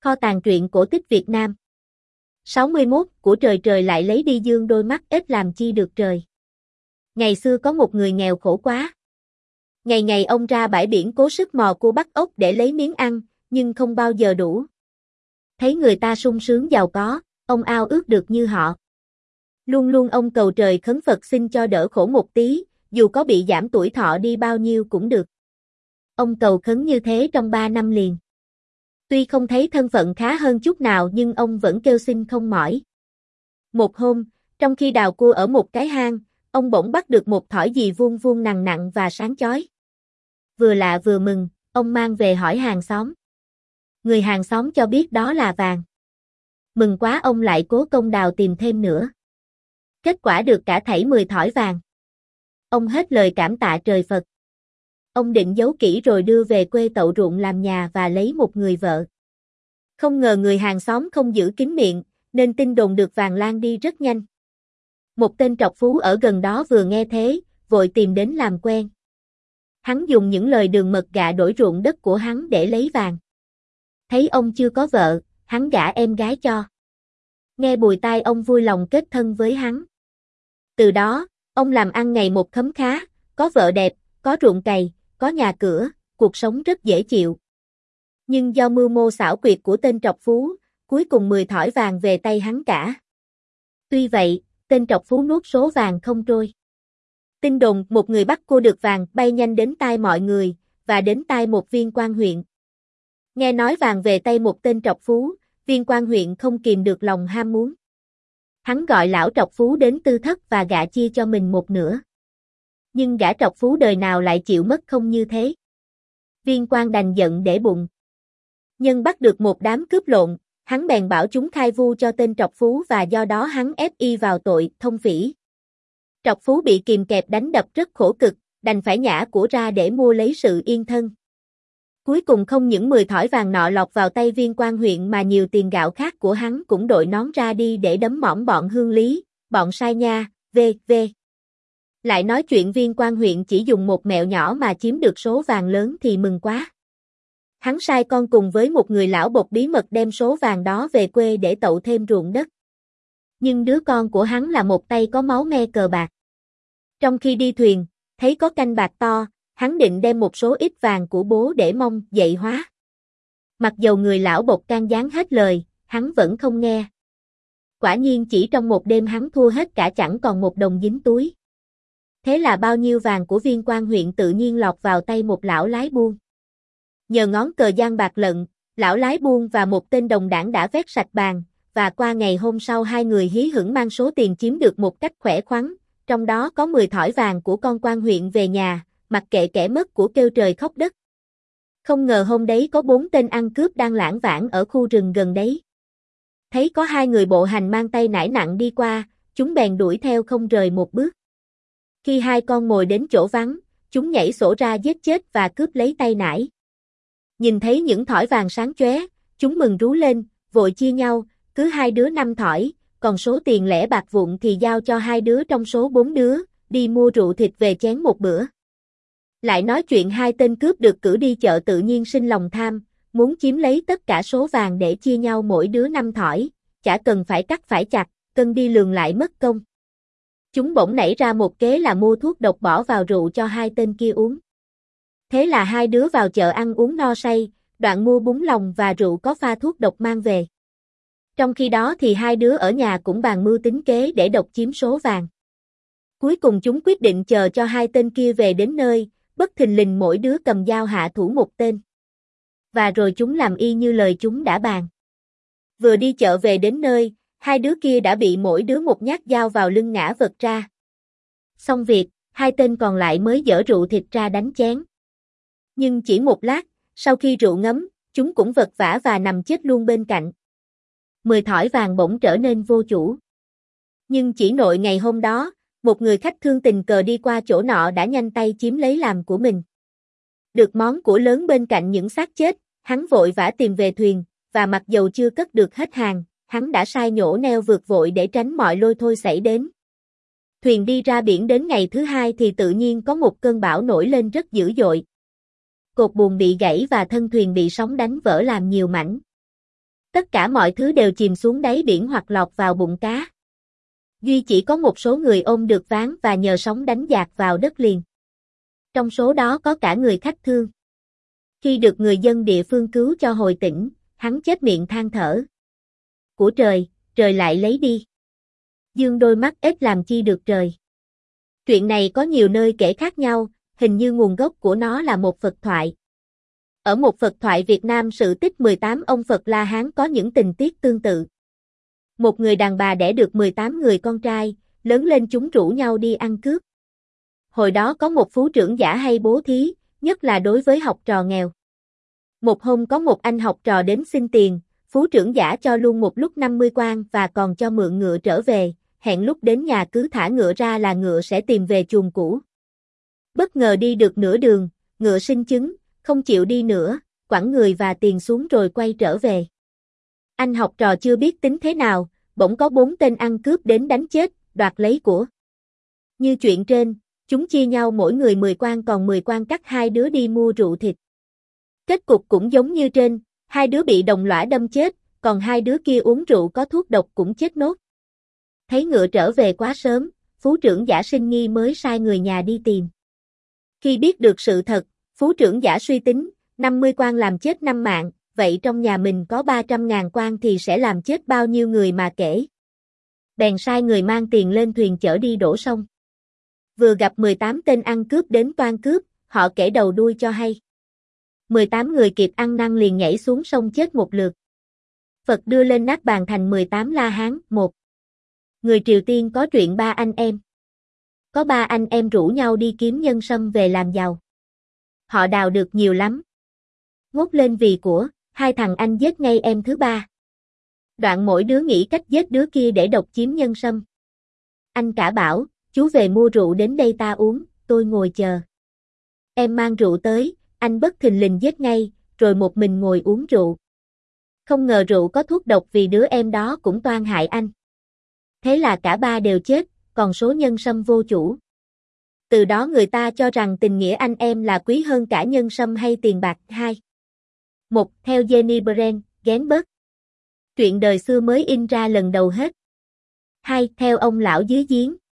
Kho tàng truyện cổ tích Việt Nam. 61. Của trời trời lại lấy đi dương đôi mắt ít làm chi được trời. Ngày xưa có một người nghèo khổ quá. Ngày ngày ông ra bãi biển cố sức mò cua bắt ốc để lấy miếng ăn, nhưng không bao giờ đủ. Thấy người ta sung sướng giàu có, ông ao ước được như họ. Luôn luôn ông cầu trời khấn Phật xin cho đỡ khổ một tí, dù có bị giảm tuổi thọ đi bao nhiêu cũng được. Ông cầu khấn như thế trong 3 năm liền. Tuy không thấy thân phận khá hơn chút nào nhưng ông vẫn kêu xin không mỏi. Một hôm, trong khi đào cua ở một cái hang, ông bỗng bắt được một thỏi gì vuông vuông nặng nặng và sáng chói. Vừa lạ vừa mừng, ông mang về hỏi hàng xóm. Người hàng xóm cho biết đó là vàng. Mừng quá ông lại cố công đào tìm thêm nữa. Kết quả được cả thảy 10 thỏi vàng. Ông hết lời cảm tạ trời Phật. Ông định giấu kỹ rồi đưa về quê tậu ruộng làm nhà và lấy một người vợ. Không ngờ người hàng xóm không giữ kín miệng, nên tin đồn được vàng lan đi rất nhanh. Một tên trọc phú ở gần đó vừa nghe thế, vội tìm đến làm quen. Hắn dùng những lời đường mật gạ đổi ruộng đất của hắn để lấy vàng. Thấy ông chưa có vợ, hắn gả em gái cho. Nghe bùi tai ông vui lòng kết thân với hắn. Từ đó, ông làm ăn ngày một khấm khá, có vợ đẹp, có ruộng cày, có nhà cửa, cuộc sống rất dễ chịu. Nhưng do mưu mô xảo quyệt của tên trọc phú, cuối cùng 10 thỏi vàng về tay hắn cả. Tuy vậy, tên trọc phú nuốt số vàng không trôi. Tin đồn một người bắt cua được vàng bay nhanh đến tai mọi người, và đến tai một viên quan huyện. Nghe nói vàng về tay một tên trọc phú, viên quan huyện không kìm được lòng ham muốn. Hắn gọi lão trọc phú đến tư thất và gạ chia cho mình một nửa. Nhưng gã trọc phú đời nào lại chịu mất không như thế. Viên quan đành giận để bụng. Nhân bắt được một đám cướp lộn, hắn bèn bảo chúng khai vu cho tên trọc phú và do đó hắn ép y vào tội thông phỉ. Trọc phú bị kìm kẹp đánh đập rất khổ cực, đành phải nhả của ra để mua lấy sự yên thân. Cuối cùng không những 10 thỏi vàng nọ lọt vào tay viên quan huyện mà nhiều tiền gạo khác của hắn cũng đội nón ra đi để đấm mỏm bọn hương lý, bọn sai nha, v.v. Lại nói chuyện viên quan huyện chỉ dùng một mẹo nhỏ mà chiếm được số vàng lớn thì mừng quá. Hắn sai con cùng với một người lão bộc bí mật đem số vàng đó về quê để tậu thêm ruộng đất. Nhưng đứa con của hắn là một tay có máu me cờ bạc. Trong khi đi thuyền, thấy có canh bạc to, hắn định đem một số ít vàng của bố để mong dậy hóa. Mặc dầu người lão bộc can gián hết lời, hắn vẫn không nghe. Quả nhiên chỉ trong một đêm hắn thua hết cả chẳng còn một đồng dính túi. Thế là bao nhiêu vàng của viên quan huyện tự nhiên lọt vào tay một lão lái buôn. Nhờ ngón cờ giang bạc lận, lão lái buôn và một tên đồng đảng đã vét sạch bàn, và qua ngày hôm sau hai người hí hửng mang số tiền chiếm được một cách khỏe khoắn, trong đó có 10 thỏi vàng của con quan huyện về nhà, mặc kệ kẻ mất của kêu trời khóc đất. Không ngờ hôm đấy có 4 tên ăn cướp đang lảng vảng ở khu rừng gần đấy. Thấy có 2 người bộ hành mang tay nải nặng đi qua, chúng bèn đuổi theo không rời một bước. Khi 2 con mồi đến chỗ vắng, chúng nhảy sổ ra giết chết và cướp lấy tay nải. Nhìn thấy những thỏi vàng sáng chóe, chúng mừng rú lên, vội chia nhau, cứ 2 đứa 5 thỏi, còn số tiền lẻ bạc vụn thì giao cho 2 đứa trong số 4 đứa, đi mua rượu thịt về chén một bữa. Lại nói chuyện 2 tên cướp được cử đi chợ tự nhiên sinh lòng tham, muốn chiếm lấy tất cả số vàng để chia nhau mỗi đứa 5 thỏi, chả cần phải cắt phải chặt, cân đi lường lại mất công. Chúng bỗng nảy ra một kế là mua thuốc độc bỏ vào rượu cho 2 tên kia uống. Thế là 2 đứa vào chợ ăn uống no say, đoạn mua bún lòng và rượu có pha thuốc độc mang về. Trong khi đó thì 2 đứa ở nhà cũng bàn mưu tính kế để độc chiếm số vàng. Cuối cùng chúng quyết định chờ cho 2 tên kia về đến nơi, bất thình lình mỗi đứa cầm dao hạ thủ một tên. Và rồi chúng làm y như lời chúng đã bàn. Vừa đi chợ về đến nơi, 2 đứa kia đã bị mỗi đứa một nhát dao vào lưng ngã vật ra. Xong việc, 2 tên còn lại mới dở rượu thịt ra đánh chén. Nhưng chỉ một lát, sau khi rượu ngấm, chúng cũng vật vã và nằm chết luôn bên cạnh. 10 thỏi vàng bỗng trở nên vô chủ. Nhưng chỉ nội ngày hôm đó, một người khách thương tình cờ đi qua chỗ nọ đã nhanh tay chiếm lấy làm của mình. Được món của lớn bên cạnh những xác chết, hắn vội vã tìm về thuyền, và mặc dầu chưa cất được hết hàng, hắn đã sai nhổ neo vượt vội để tránh mọi lôi thôi xảy đến. Thuyền đi ra biển đến ngày thứ 2 thì tự nhiên có một cơn bão nổi lên rất dữ dội. Cột buồm bị gãy và thân thuyền bị sóng đánh vỡ làm nhiều mảnh. Tất cả mọi thứ đều chìm xuống đáy biển hoặc lọt vào bụng cá. Duy chỉ có một số người ôm được ván và nhờ sóng đánh dạt vào đất liền. Trong số đó có cả người khách thương. Khi được người dân địa phương cứu cho hồi tỉnh, hắn chết miệng than thở. Của trời, trời lại lấy đi. Dương đôi mắt ít làm chi được trời. Chuyện này có nhiều nơi kể khác nhau, hình như nguồn gốc của nó là một Phật thoại. Ở một Phật thoại Việt Nam sự tích 18 ông Phật La Hán có những tình tiết tương tự. Một người đàn bà đẻ được 18 người con trai, lớn lên chúng rủ nhau đi ăn cướp. Hồi đó có một phú trưởng giả hay bố thí, nhất là đối với học trò nghèo. Một hôm có một anh học trò đến xin tiền, phú trưởng giả cho luôn một lúc 50 quan và còn cho mượn ngựa trở về, hẹn lúc đến nhà cứ thả ngựa ra là ngựa sẽ tìm về chuồng cũ. Bất ngờ đi được nửa đường, ngựa sinh chứng, không chịu đi nữa, quẳng người và tiền xuống rồi quay trở về. Anh học trò chưa biết tính thế nào, bỗng có 4 tên ăn cướp đến đánh chết, đoạt lấy của. Như chuyện trên, chúng chia nhau mỗi người 10 quan còn 10 quan cắt hai đứa đi mua rượu thịt. Kết cục cũng giống như trên, hai đứa bị đồng lõa đâm chết, còn hai đứa kia uống rượu có thuốc độc cũng chết nốt. Thấy ngựa trở về quá sớm, phú trưởng giả sinh nghi mới sai người nhà đi tìm. Khi biết được sự thật, phú trưởng giả suy tính, 50 quan làm chết 5 mạng, vậy trong nhà mình có 300.000 quan thì sẽ làm chết bao nhiêu người mà kể. Bèn sai người mang tiền lên thuyền chở đi đổ sông. Vừa gặp 18 tên ăn cướp đến toan cướp, họ kể đầu đuôi cho hay. 18 người kịp ăn năn liền nhảy xuống sông chết một lượt. Phật đưa lên nát bàn thành 18 La Hán. 1. Người Triều Tiên có chuyện 3 anh em. Có 3 anh em rủ nhau đi kiếm nhân sâm về làm giàu. Họ đào được nhiều lắm. Ngốt lên vì của, 2 thằng anh giết ngay em thứ 3. Đoạn mỗi đứa nghĩ cách giết đứa kia để độc chiếm nhân sâm. Anh cả bảo, chú về mua rượu đến đây ta uống, tôi ngồi chờ. Em mang rượu tới, anh bất thình lình giết ngay, rồi một mình ngồi uống rượu. Không ngờ rượu có thuốc độc vì đứa em đó cũng toan hại anh. Thế là cả 3 đều chết, còn số nhân sâm vô chủ. Từ đó người ta cho rằng tình nghĩa anh em là quý hơn cả nhân sâm hay tiền bạc. 2. 1. Theo Jenny Brand, Genberg. Truyện đời xưa mới in ra lần đầu hết. 2. Theo ông lão dưới giếng.